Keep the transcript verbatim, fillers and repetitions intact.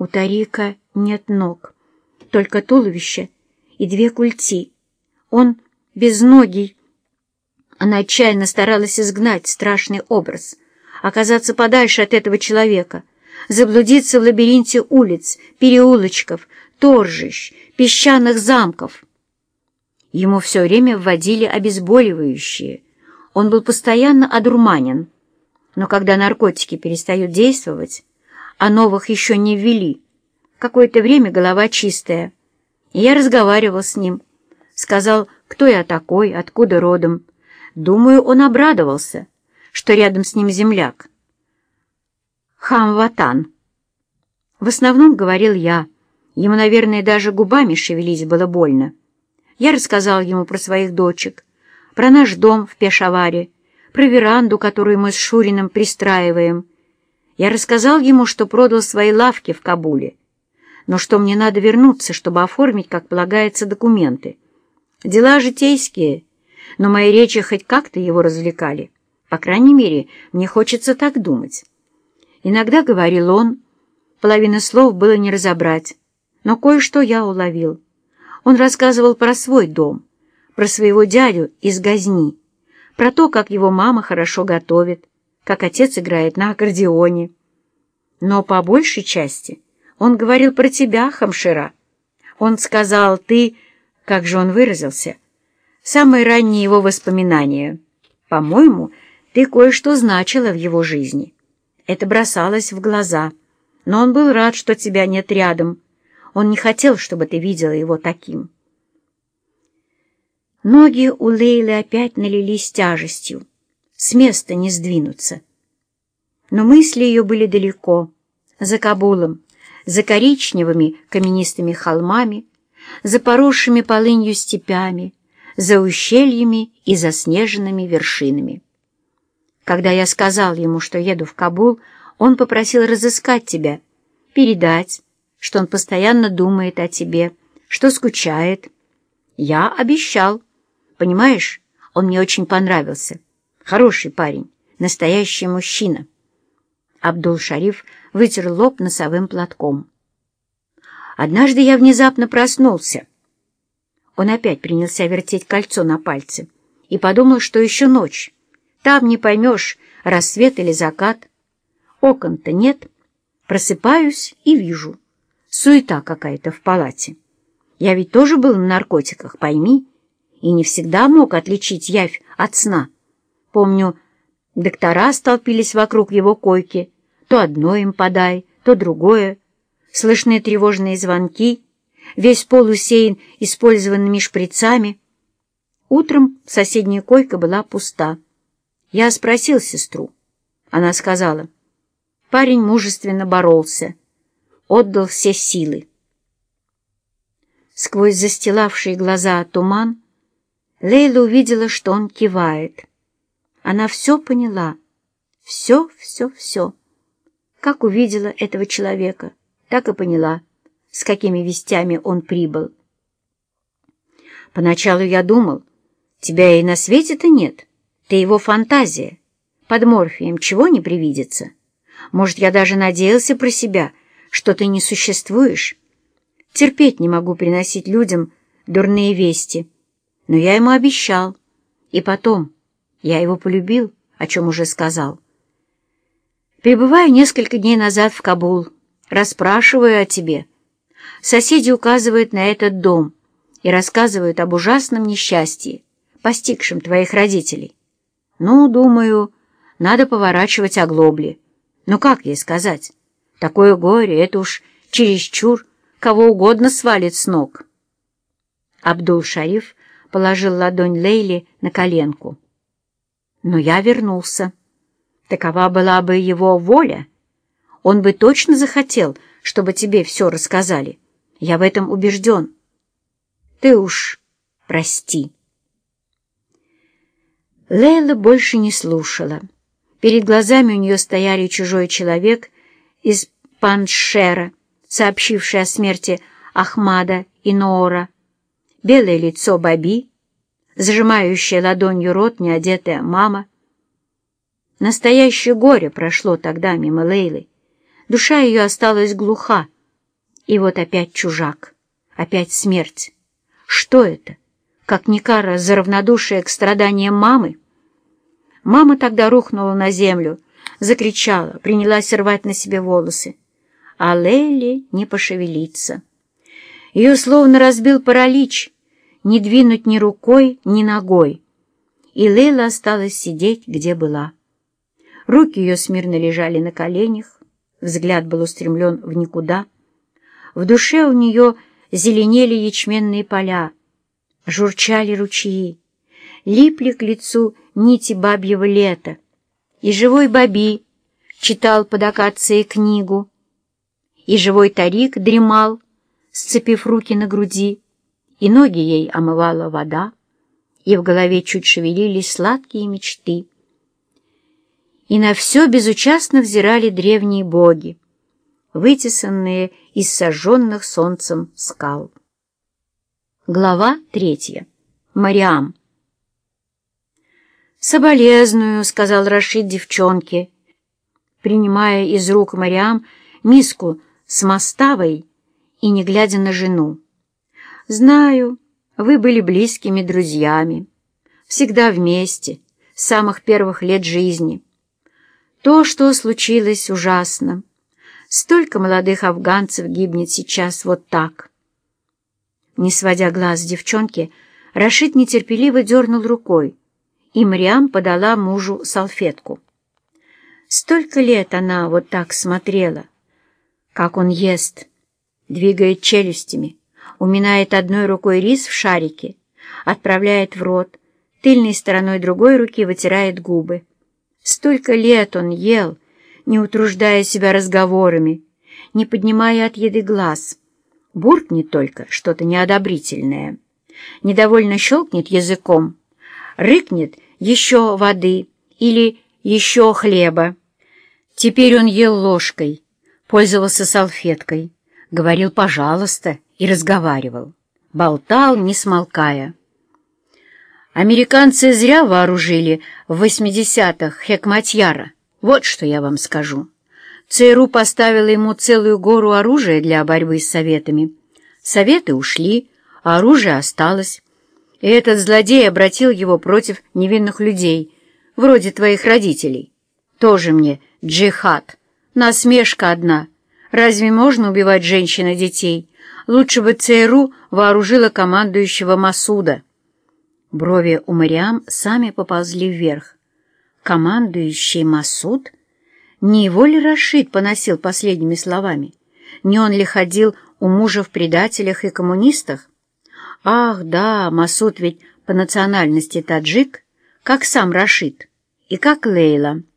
У Тарика нет ног, только туловище и две культи. Он безногий. Она отчаянно старалась изгнать страшный образ, оказаться подальше от этого человека, заблудиться в лабиринте улиц, переулочков, торжищ, песчаных замков. Ему все время вводили обезболивающие. Он был постоянно одурманен. Но когда наркотики перестают действовать, а новых еще не ввели, какое-то время голова чистая. И я разговаривал с ним, сказал, кто я такой, откуда родом. Думаю, он обрадовался, что рядом с ним земляк. Хамватан. В основном говорил я. Ему, наверное, даже губами шевелить было больно. Я рассказал ему про своих дочек, про наш дом в Пешаваре, про веранду, которую мы с Шуриным пристраиваем. Я рассказал ему, что продал свои лавки в Кабуле, но что мне надо вернуться, чтобы оформить, как полагается, документы. Дела житейские, но мои речи хоть как-то его развлекали. По крайней мере, мне хочется так думать. Иногда говорил он, половину слов было не разобрать, но кое-что я уловил. Он рассказывал про свой дом, про своего дядю из Газни, про то, как его мама хорошо готовит, как отец играет на аккордеоне. Но по большей части он говорил про тебя, Хамшира. Он сказал, ты, как же он выразился, самые ранние его воспоминания. По-моему, ты кое-что значила в его жизни. Это бросалось в глаза, но он был рад, что тебя нет рядом. Он не хотел, чтобы ты видела его таким. Ноги у Лейлы опять налились тяжестью, с места не сдвинуться. Но мысли ее были далеко, за Кабулом, за коричневыми каменистыми холмами, за поросшими полынью степями, за ущельями и заснеженными вершинами. Когда я сказал ему, что еду в Кабул, он попросил разыскать тебя, передать, что он постоянно думает о тебе, что скучает. Я обещал. Понимаешь, он мне очень понравился. Хороший парень, настоящий мужчина. Абдул-Шариф вытер лоб носовым платком. Однажды я внезапно проснулся. Он опять принялся вертеть кольцо на пальце и подумал, что еще ночь. Там не поймешь, рассвет или закат. Окон-то нет. Просыпаюсь и вижу. Суета какая-то в палате. Я ведь тоже был на наркотиках, пойми, и не всегда мог отличить явь от сна. Помню, доктора столпились вокруг его койки, то одно им подай, то другое. Слышны тревожные звонки, весь пол усеян использованными шприцами. Утром соседняя койка была пуста. Я спросил сестру. Она сказала, парень мужественно боролся, отдал все силы. Сквозь застилавшие глаза туман Лейла увидела, что он кивает. Она все поняла. Все, все, все. Как увидела этого человека, так и поняла, с какими вестями он прибыл. Поначалу я думал, тебя и на свете-то нет. Ты его фантазия. Под морфием чего не привидится? Может, я даже надеялся про себя, что ты не существуешь? Терпеть не могу приносить людям дурные вести. Но я ему обещал. И потом, я его полюбил, о чем уже сказал. Прибываю несколько дней назад в Кабул, расспрашиваю о тебе. Соседи указывают на этот дом и рассказывают об ужасном несчастье, постигшем твоих родителей. Ну, думаю, надо поворачивать оглобли. Ну, как ей сказать? Такое горе, это уж чересчур, кого угодно свалит с ног. Абдул-Шариф положил ладонь Лейли на коленку. Но я вернулся. Такова была бы его воля. Он бы точно захотел, чтобы тебе все рассказали. Я в этом убежден. Ты уж прости. Лейла больше не слушала. Перед глазами у нее стояли чужой человек из Паншера, сообщивший о смерти Ахмада и Ноора, белое лицо Баби, зажимающая ладонью рот неодетая мама. Настоящее горе прошло тогда мимо Лейлы. Душа ее осталась глуха, И вот опять чужак, опять смерть. Что это? Как не кара за равнодушие к страданиям мамы? Мама тогда рухнула на землю, закричала, принялась рвать на себе волосы. А Лейли не пошевелится. Ее словно разбил паралич, не двинуть ни рукой, ни ногой. И Лейла осталась сидеть, где была. Руки ее смирно лежали на коленях, взгляд был устремлен в никуда. В душе у нее зеленели ячменные поля, журчали ручьи, липли к лицу нити бабьего лета, и живой Баби читал под акацией книгу, и живой Тарик дремал, сцепив руки на груди, и ноги ей омывала вода, и в голове чуть шевелились сладкие мечты. И на все безучастно взирали древние боги, вытесанные из сожженных солнцем скал. Глава третья. Мариам. «Соболезную», — сказал Рашид девчонке, принимая из рук Мариам миску с маставой и не глядя на жену. «Знаю, вы были близкими друзьями, всегда вместе, с самых первых лет жизни. То, что случилось, ужасно. Столько молодых афганцев гибнет сейчас вот так». Не сводя глаз с девчонки, Рашид нетерпеливо дернул рукой, и Мариам подала мужу салфетку. Столько лет она вот так смотрела, как он ест, двигает челюстями, уминает одной рукой рис в шарике, отправляет в рот, тыльной стороной другой руки вытирает губы. Столько лет он ел, не утруждая себя разговорами, не поднимая от еды глаз. Буркнет только что-то неодобрительное, недовольно щелкнет языком, рыкнет еще воды или еще хлеба. Теперь он ел ложкой, пользовался салфеткой, говорил «пожалуйста» и разговаривал, болтал, не смолкая. Американцы зря вооружили в восьмидесятых Хекматьяра, вот что я вам скажу. ЦРУ поставила ему целую гору оружия для борьбы с Советами. Советы ушли, а оружие осталось. И этот злодей обратил его против невинных людей, вроде твоих родителей. Тоже мне джихад. Насмешка одна. Разве можно убивать женщин и детей? Лучше бы ЦРУ вооружила командующего Масуда. Брови у Мариам сами поползли вверх. Командующий Масуд? Не его ли Рашид поносил последними словами? Не он ли ходил у мужа в предателях и коммунистах? Ах, да, Масуд ведь по национальности таджик, как сам Рашид и как Лейла.